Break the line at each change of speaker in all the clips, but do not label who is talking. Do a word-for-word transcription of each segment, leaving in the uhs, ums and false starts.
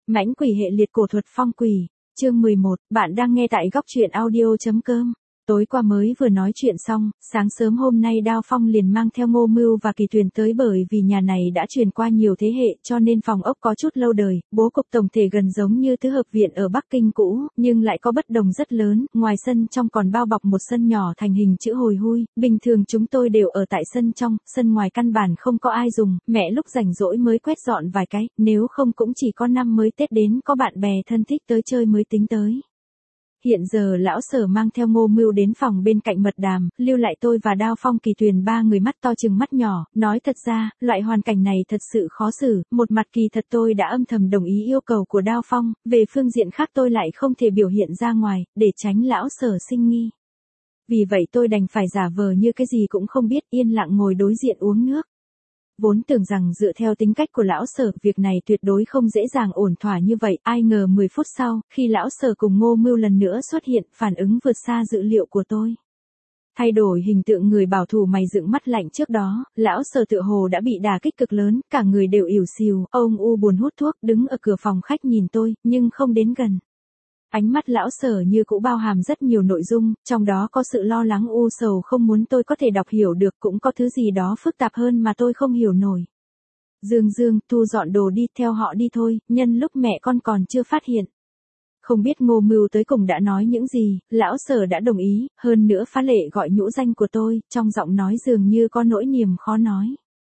Mãnh quỷ hệ liệt cổ thuật phong quỷ, chương mười một, bạn đang nghe tại góc truyện audio.com. Tối qua mới vừa nói chuyện xong, sáng sớm hôm nay Đao Phong liền mang theo Ngô Mưu và Kỳ Tuyền tới, bởi vì nhà này đã truyền qua nhiều thế hệ cho nên phòng ốc có chút lâu đời, bố cục tổng thể gần giống như tứ hợp viện ở Bắc Kinh cũ, nhưng lại có bất đồng rất lớn, ngoài sân trong còn bao bọc một sân nhỏ thành hình chữ hồi hui, bình thường chúng tôi đều ở tại sân trong, sân ngoài căn bản không có ai dùng, mẹ lúc rảnh rỗi mới quét dọn vài cái, nếu không cũng chỉ có năm mới Tết đến có bạn bè thân thích tới chơi mới tính tới. Hiện giờ lão Sở mang theo Ngô Mưu đến phòng bên cạnh mật đàm, lưu lại tôi và Đao Phong Kỳ Tuyền ba người mắt to chừng mắt nhỏ, nói thật ra, loại hoàn cảnh này thật sự khó xử, một mặt kỳ thật tôi đã âm thầm đồng ý yêu cầu của Đao Phong, về phương diện khác tôi lại không thể biểu hiện ra ngoài, để tránh lão Sở sinh nghi. Vì vậy tôi đành phải giả vờ như cái gì cũng không biết, yên lặng ngồi đối diện uống nước. Vốn tưởng rằng dựa theo tính cách của lão Sở, việc này tuyệt đối không dễ dàng ổn thỏa như vậy, ai ngờ mười phút sau, khi lão Sở cùng Ngô Mưu lần nữa xuất hiện, phản ứng vượt xa dự liệu của tôi. Thay đổi hình tượng người bảo thủ mày dựng mắt lạnh trước đó, lão Sở tựa hồ đã bị đả kích cực lớn, cả người đều ỉu xìu, ông u buồn hút thuốc, đứng ở cửa phòng khách nhìn tôi, nhưng không đến gần. Ánh mắt lão Sở như cũ bao hàm rất nhiều nội dung, trong đó có sự lo lắng u sầu không muốn tôi có thể đọc hiểu được, cũng có thứ gì đó phức tạp hơn mà tôi không hiểu nổi. Dương Dương, thu dọn đồ đi, theo họ đi thôi, nhân lúc mẹ con còn chưa phát hiện. Không biết Ngô Mưu tới cùng đã nói những gì, lão Sở đã đồng ý, hơn nữa phá lệ gọi nhũ danh của tôi, trong giọng nói dường như có nỗi niềm khó nói.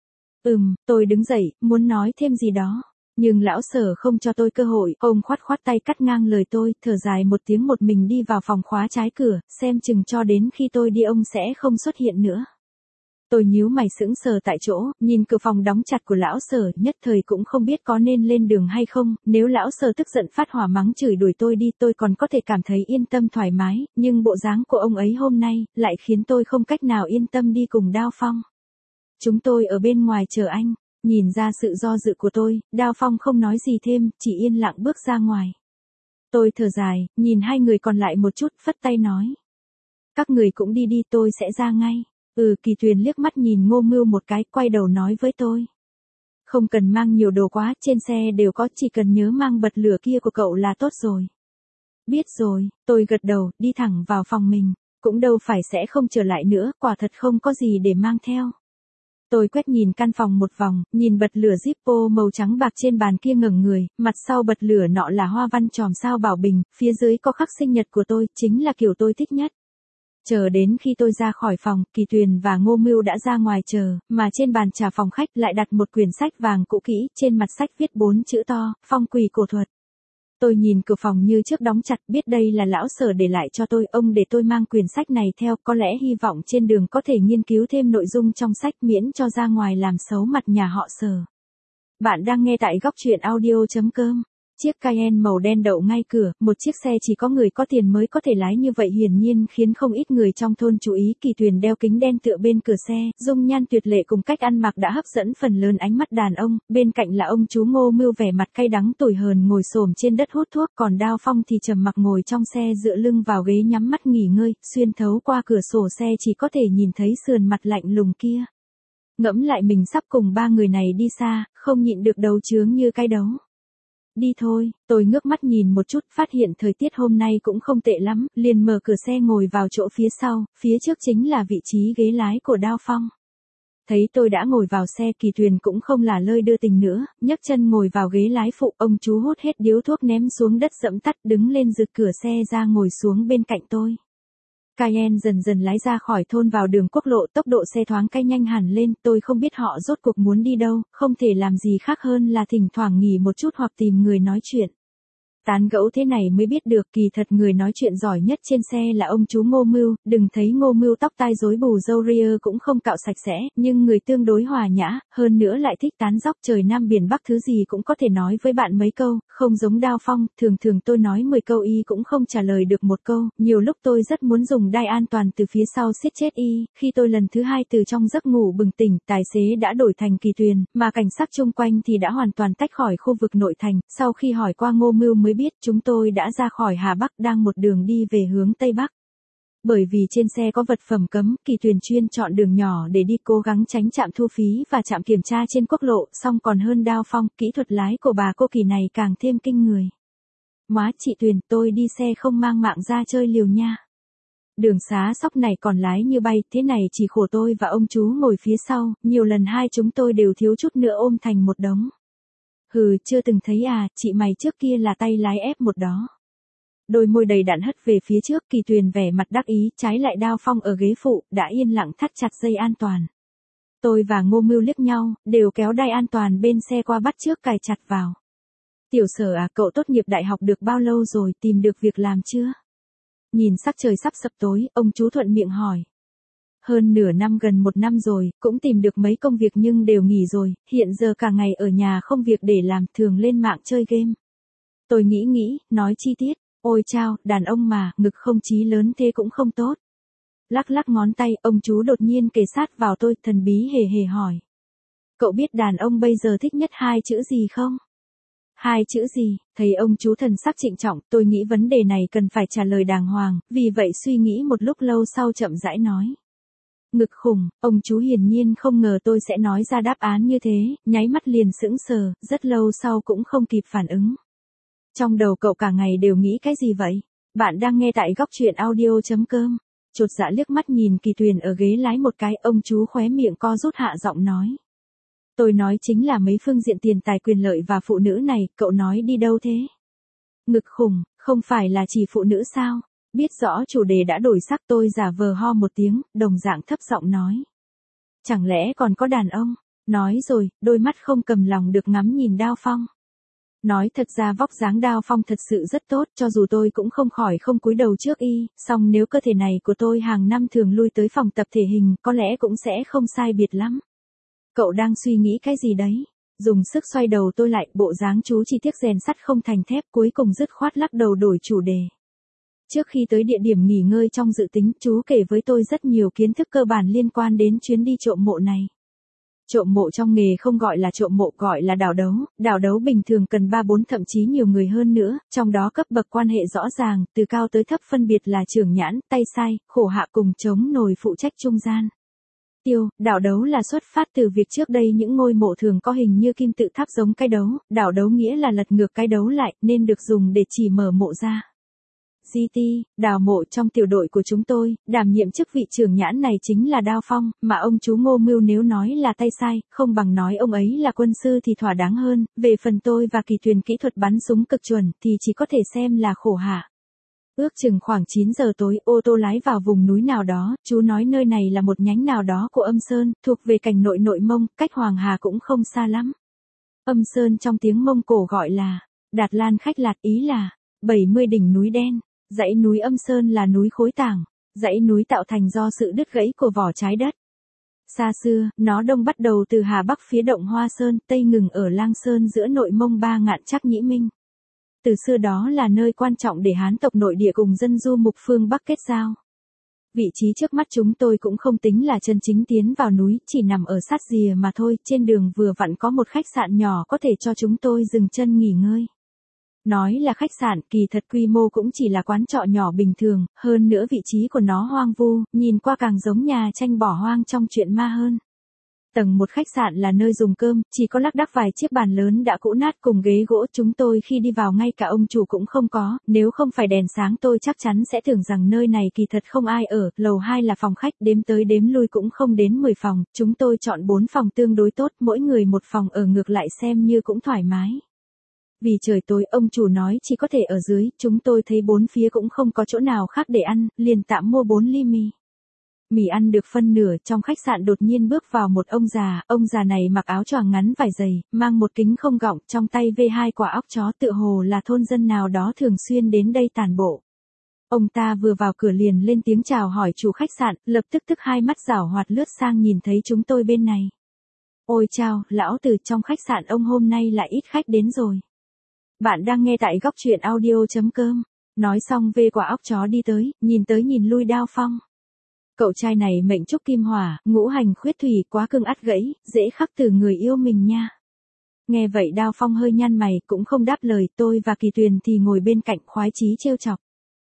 Ừm, tôi đứng dậy, muốn nói thêm gì đó. Nhưng lão Sở không cho tôi cơ hội, ông khoát khoát tay cắt ngang lời tôi, thở dài một tiếng một mình đi vào phòng khóa trái cửa, xem chừng cho đến khi tôi đi ông sẽ không xuất hiện nữa. Tôi nhíu mày sững sờ tại chỗ, nhìn cửa phòng đóng chặt của lão Sở, nhất thời cũng không biết có nên lên đường hay không, nếu lão Sở tức giận phát hỏa mắng chửi đuổi tôi đi tôi còn có thể cảm thấy yên tâm thoải mái, nhưng bộ dáng của ông ấy hôm nay, lại khiến tôi không cách nào yên tâm đi cùng Đao Phong. Chúng tôi ở bên ngoài chờ anh. Nhìn ra sự do dự của tôi, Đao Phong không nói gì thêm, chỉ yên lặng bước ra ngoài. Tôi thở dài, nhìn hai người còn lại một chút, phất tay nói. Các người cũng đi đi, tôi sẽ ra ngay. Ừ, Kỳ Tuyền liếc mắt nhìn Ngô Mưu một cái, quay đầu nói với tôi. Không cần mang nhiều đồ quá, trên xe đều có, chỉ cần nhớ mang bật lửa kia của cậu là tốt rồi. Biết rồi, tôi gật đầu, đi thẳng vào phòng mình, cũng đâu phải sẽ không trở lại nữa, quả thật không có gì để mang theo. Tôi quét nhìn căn phòng một vòng, nhìn bật lửa Zippo màu trắng bạc trên bàn kia ngẩng người, mặt sau bật lửa nọ là hoa văn chòm sao bảo bình, phía dưới có khắc sinh nhật của tôi, chính là kiểu tôi thích nhất. Chờ đến khi tôi ra khỏi phòng, Kỳ Tuyền và Ngô Mưu đã ra ngoài chờ, mà trên bàn trà phòng khách lại đặt một quyển sách vàng cũ kỹ, trên mặt sách viết bốn chữ to, phong quỷ cổ thuật. Tôi nhìn cửa phòng như trước đóng chặt, biết đây là lão Sở để lại cho tôi, ông để tôi mang quyển sách này theo, có lẽ hy vọng trên đường có thể nghiên cứu thêm nội dung trong sách miễn cho ra ngoài làm xấu mặt nhà họ Sở. Bạn đang nghe tại góc truyện audio.com. Chiếc Cayenne màu đen đậu ngay cửa, một chiếc xe chỉ có người có tiền mới có thể lái như vậy hiển nhiên khiến không ít người trong thôn chú ý. Kỳ Tuyền đeo kính đen tựa bên cửa xe, dung nhan tuyệt lệ cùng cách ăn mặc đã hấp dẫn phần lớn ánh mắt đàn ông, bên cạnh là ông chú Ngô Mưu vẻ mặt cay đắng tủi hờn ngồi xổm trên đất hút thuốc, còn Đao Phong thì trầm mặc ngồi trong xe dựa lưng vào ghế nhắm mắt nghỉ ngơi, xuyên thấu qua cửa sổ xe chỉ có thể nhìn thấy sườn mặt lạnh lùng kia. Ngẫm lại mình sắp cùng ba người này đi xa, không nhịn được đầu chướng như cái đấu. Đi thôi, tôi ngước mắt nhìn một chút, phát hiện thời tiết hôm nay cũng không tệ lắm, liền mở cửa xe ngồi vào chỗ phía sau, phía trước chính là vị trí ghế lái của Đao Phong. Thấy tôi đã ngồi vào xe, Kỳ Tuyền cũng không là lơi đưa tình nữa, nhấc chân ngồi vào ghế lái phụ, ông chú hút hết điếu thuốc ném xuống đất dẫm tắt, đứng lên giựt cửa xe ra ngồi xuống bên cạnh tôi. Cayenne dần dần lái ra khỏi thôn vào đường quốc lộ, tốc độ xe thoáng cái nhanh hẳn lên, tôi không biết họ rốt cuộc muốn đi đâu, không thể làm gì khác hơn là thỉnh thoảng nghỉ một chút hoặc tìm người nói chuyện. Tán gẫu thế này mới biết được kỳ thật người nói chuyện giỏi nhất trên xe là ông chú Ngô Mưu, đừng thấy Ngô Mưu tóc tai rối bù râu ria cũng không cạo sạch sẽ, nhưng người tương đối hòa nhã, hơn nữa lại thích tán dóc trời Nam Biển Bắc thứ gì cũng có thể nói với bạn mấy câu, không giống Đao Phong, thường thường tôi nói mười câu y cũng không trả lời được một câu, nhiều lúc tôi rất muốn dùng đai an toàn từ phía sau siết chết y, khi tôi lần thứ hai từ trong giấc ngủ bừng tỉnh, tài xế đã đổi thành Kỳ Tuyền, mà cảnh sát chung quanh thì đã hoàn toàn tách khỏi khu vực nội thành, sau khi hỏi qua Ngô Mưu mới biết chúng tôi đã ra khỏi Hà Bắc đang một đường đi về hướng Tây Bắc. Bởi vì trên xe có vật phẩm cấm, Kỳ Tuyền chuyên chọn đường nhỏ để đi cố gắng tránh trạm thu phí và trạm kiểm tra trên quốc lộ, song còn hơn Đao Phong, kỹ thuật lái của bà cô Kỳ này càng thêm kinh người. Má chị Tuyền, tôi đi xe không mang mạng ra chơi liều nha. Đường xá sóc này còn lái như bay, thế này chỉ khổ tôi và ông chú ngồi phía sau, nhiều lần hai chúng tôi đều thiếu chút nữa ôm thành một đống. Hừ, chưa từng thấy à, chị mày trước kia là tay lái ép một đó. Đôi môi đầy đặn hất về phía trước, Kỳ Tuyền vẻ mặt đắc ý, trái lại Đao Phong ở ghế phụ, đã yên lặng thắt chặt dây an toàn. Tôi và Ngô Mưu liếc nhau, đều kéo đai an toàn bên xe qua bắt trước cài chặt vào. Tiểu Sở à, cậu tốt nghiệp đại học được bao lâu rồi, tìm được việc làm chưa? Nhìn sắc trời sắp sập tối, ông chú thuận miệng hỏi. Hơn nửa năm, gần một năm rồi, cũng tìm được mấy công việc nhưng đều nghỉ rồi, hiện giờ cả ngày ở nhà không việc để làm, thường lên mạng chơi game. Tôi nghĩ nghĩ, nói chi tiết, ôi chao, đàn ông mà, ngực không chí lớn thế cũng không tốt. Lắc lắc ngón tay, ông chú đột nhiên kề sát vào tôi, thần bí hề hề hỏi. Cậu biết đàn ông bây giờ thích nhất hai chữ gì không? Hai chữ gì? Thấy ông chú thần sắc trịnh trọng, tôi nghĩ vấn đề này cần phải trả lời đàng hoàng, vì vậy suy nghĩ một lúc lâu sau chậm rãi nói. Ngực khủng, ông chú hiển nhiên không ngờ tôi sẽ nói ra đáp án như thế, nháy mắt liền sững sờ, rất lâu sau cũng không kịp phản ứng. Trong đầu cậu cả ngày đều nghĩ cái gì vậy? Bạn đang nghe tại góc truyện audio chấm com. Chột dạ liếc mắt nhìn Kỳ Tuyền ở ghế lái một cái, ông chú khóe miệng co rút hạ giọng nói. Tôi nói chính là mấy phương diện tiền tài quyền lợi và phụ nữ này, cậu nói đi đâu thế? Ngực khủng, không phải là chỉ phụ nữ sao? Biết rõ chủ đề đã đổi sắc, tôi giả vờ ho một tiếng, đồng dạng thấp giọng nói. Chẳng lẽ còn có đàn ông? Nói rồi, đôi mắt không cầm lòng được ngắm nhìn Đao Phong. Nói thật ra vóc dáng Đao Phong thật sự rất tốt, cho dù tôi cũng không khỏi không cúi đầu trước y, song nếu cơ thể này của tôi hàng năm thường lui tới phòng tập thể hình, có lẽ cũng sẽ không sai biệt lắm. Cậu đang suy nghĩ cái gì đấy? Dùng sức xoay đầu tôi lại, bộ dáng chú chỉ tiếc rèn sắt không thành thép, cuối cùng dứt khoát lắc đầu đổi chủ đề. Trước khi tới địa điểm nghỉ ngơi trong dự tính, chú kể với tôi rất nhiều kiến thức cơ bản liên quan đến chuyến đi trộm mộ này. Trộm mộ trong nghề không gọi là trộm mộ, gọi là đào đấu, đào đấu bình thường cần ba bốn thậm chí nhiều người hơn nữa, trong đó cấp bậc quan hệ rõ ràng, từ cao tới thấp phân biệt là trưởng nhãn, tay sai, khổ hạ cùng chống nồi phụ trách trung gian. Tiêu, đào đấu là xuất phát từ việc trước đây những ngôi mộ thường có hình như kim tự tháp giống cái đấu, đào đấu nghĩa là lật ngược cái đấu lại, nên được dùng để chỉ mở mộ ra. giê tê, đào mộ trong tiểu đội của chúng tôi, đảm nhiệm chức vị trưởng nhãn này chính là Đao Phong, mà ông chú Ngô Mưu nếu nói là tay sai, không bằng nói ông ấy là quân sư thì thỏa đáng hơn, về phần tôi và Kỳ Tuyền kỹ thuật bắn súng cực chuẩn thì chỉ có thể xem là khổ hạ. Ước chừng khoảng chín giờ tối, ô tô lái vào vùng núi nào đó, chú nói nơi này là một nhánh nào đó của Âm Sơn, thuộc về cảnh nội nội Mông, cách Hoàng Hà cũng không xa lắm. Âm Sơn trong tiếng Mông Cổ gọi là Đạt Lan Khách Lạt, ý là bảy mươi đỉnh núi đen. Dãy núi Âm Sơn là núi khối tảng, dãy núi tạo thành do sự đứt gãy của vỏ trái đất. Xa xưa, nó đông bắt đầu từ Hà Bắc phía động Hoa Sơn, tây ngừng ở Lang Sơn giữa nội Mông Ba Ngạn Trắc Nhĩ Minh. Từ xưa đó là nơi quan trọng để Hán tộc nội địa cùng dân du mục phương Bắc kết giao. Vị trí trước mắt chúng tôi cũng không tính là chân chính tiến vào núi, chỉ nằm ở sát rìa mà thôi, trên đường vừa vặn có một khách sạn nhỏ có thể cho chúng tôi dừng chân nghỉ ngơi. Nói là khách sạn, kỳ thật quy mô cũng chỉ là quán trọ nhỏ bình thường, hơn nữa vị trí của nó hoang vu, nhìn qua càng giống nhà tranh bỏ hoang trong truyện ma hơn. Tầng một khách sạn là nơi dùng cơm, chỉ có lác đác vài chiếc bàn lớn đã cũ nát cùng ghế gỗ, chúng tôi khi đi vào ngay cả ông chủ cũng không có, nếu không phải đèn sáng tôi chắc chắn sẽ tưởng rằng nơi này kỳ thật không ai ở, lầu hai là phòng khách, đếm tới đếm lui cũng không đến mười phòng, chúng tôi chọn bốn phòng tương đối tốt, mỗi người một phòng ở ngược lại xem như cũng thoải mái. Vì trời tối, ông chủ nói chỉ có thể ở dưới, chúng tôi thấy bốn phía cũng không có chỗ nào khác để ăn, liền tạm mua bốn ly mì. Mì ăn được phân nửa, trong khách sạn đột nhiên bước vào một ông già, ông già này mặc áo choàng ngắn vải dày, mang một kính không gọng, trong tay vê hai quả óc chó, tựa hồ là thôn dân nào đó thường xuyên đến đây tản bộ. Ông ta vừa vào cửa liền lên tiếng chào hỏi chủ khách sạn, lập tức tức hai mắt giảo hoạt lướt sang nhìn thấy chúng tôi bên này. Ôi chao, lão từ trong khách sạn ông hôm nay lại ít khách đến rồi. Bạn đang nghe tại góc truyện audio chấm com. Nói xong vê quả óc chó đi tới, nhìn tới nhìn lui Đao Phong. Cậu trai này mệnh trúc kim hỏa, ngũ hành khuyết thủy, quá cưng ắt gãy, dễ khắc từ người yêu mình nha. Nghe vậy Đao Phong hơi nhăn mày, cũng không đáp lời, tôi và Kỳ Tuyền thì ngồi bên cạnh khoái chí trêu chọc.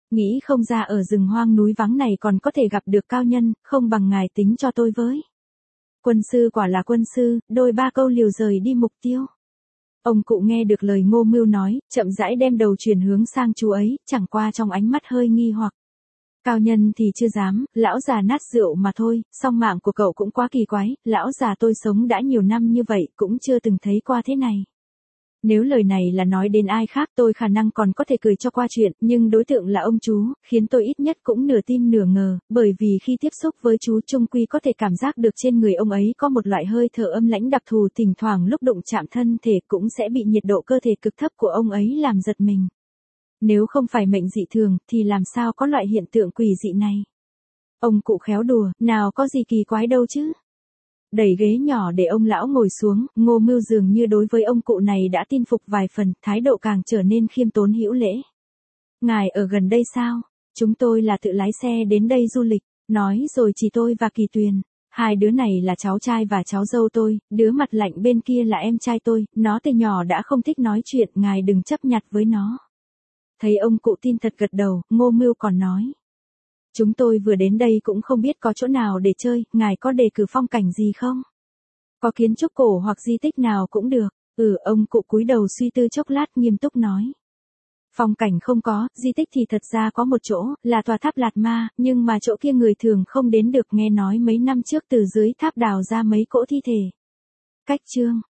Nghĩ không ra ở rừng hoang núi vắng này còn có thể gặp được cao nhân, không bằng ngài tính cho tôi với. Quân sư quả là quân sư, đôi ba câu liều rời đi mục tiêu. Ông cụ nghe được lời Ngô Mưu nói, chậm rãi đem đầu chuyển hướng sang chú ấy, chẳng qua trong ánh mắt hơi nghi hoặc. Cao nhân thì chưa dám, lão già nát rượu mà thôi, song mạng của cậu cũng quá kỳ quái, lão già tôi sống đã nhiều năm như vậy, cũng chưa từng thấy qua thế này. Nếu lời này là nói đến ai khác tôi khả năng còn có thể cười cho qua chuyện, nhưng đối tượng là ông chú, khiến tôi ít nhất cũng nửa tin nửa ngờ, bởi vì khi tiếp xúc với chú trung quy có thể cảm giác được trên người ông ấy có một loại hơi thở âm lãnh đặc thù, thỉnh thoảng lúc đụng chạm thân thể cũng sẽ bị nhiệt độ cơ thể cực thấp của ông ấy làm giật mình. Nếu không phải mệnh dị thường, thì làm sao có loại hiện tượng quỷ dị này? Ông cụ khéo đùa, nào có gì kỳ quái đâu chứ? Đẩy ghế nhỏ để ông lão ngồi xuống, Ngô Mưu dường như đối với ông cụ này đã tin phục vài phần, thái độ càng trở nên khiêm tốn hữu lễ. Ngài ở gần đây sao? Chúng tôi là tự lái xe đến đây du lịch, nói rồi chỉ tôi và Kỳ Tuyền. Hai đứa này là cháu trai và cháu dâu tôi, đứa mặt lạnh bên kia là em trai tôi, nó từ nhỏ đã không thích nói chuyện, ngài đừng chấp nhặt với nó. Thấy ông cụ tin thật gật đầu, Ngô Mưu còn nói. Chúng tôi vừa đến đây cũng không biết có chỗ nào để chơi, ngài có đề cử phong cảnh gì không? Có kiến trúc cổ hoặc di tích nào cũng được. Ừ, ông cụ cúi đầu suy tư chốc lát nghiêm túc nói. Phong cảnh không có, di tích thì thật ra có một chỗ, là tòa tháp Lạt Ma, nhưng mà chỗ kia người thường không đến được, nghe nói mấy năm trước từ dưới tháp đào ra mấy cỗ thi thể. Cách chương